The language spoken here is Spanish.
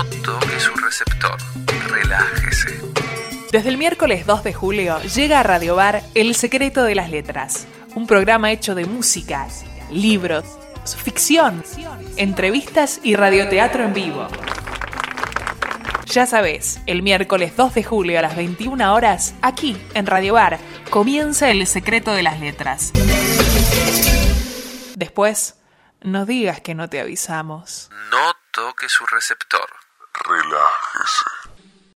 No toque su receptor. Relájese. Desde el miércoles 2 de julio llega a Radio Bar El Secreto de las Letras, un programa hecho de música, libros, ficción, entrevistas y radioteatro en vivo. Ya sabés, el miércoles 2 de julio a las 21 horas, aquí en Radio Bar, comienza El Secreto de las Letras. Después, no digas que no te avisamos. No toque su receptor. Relájese.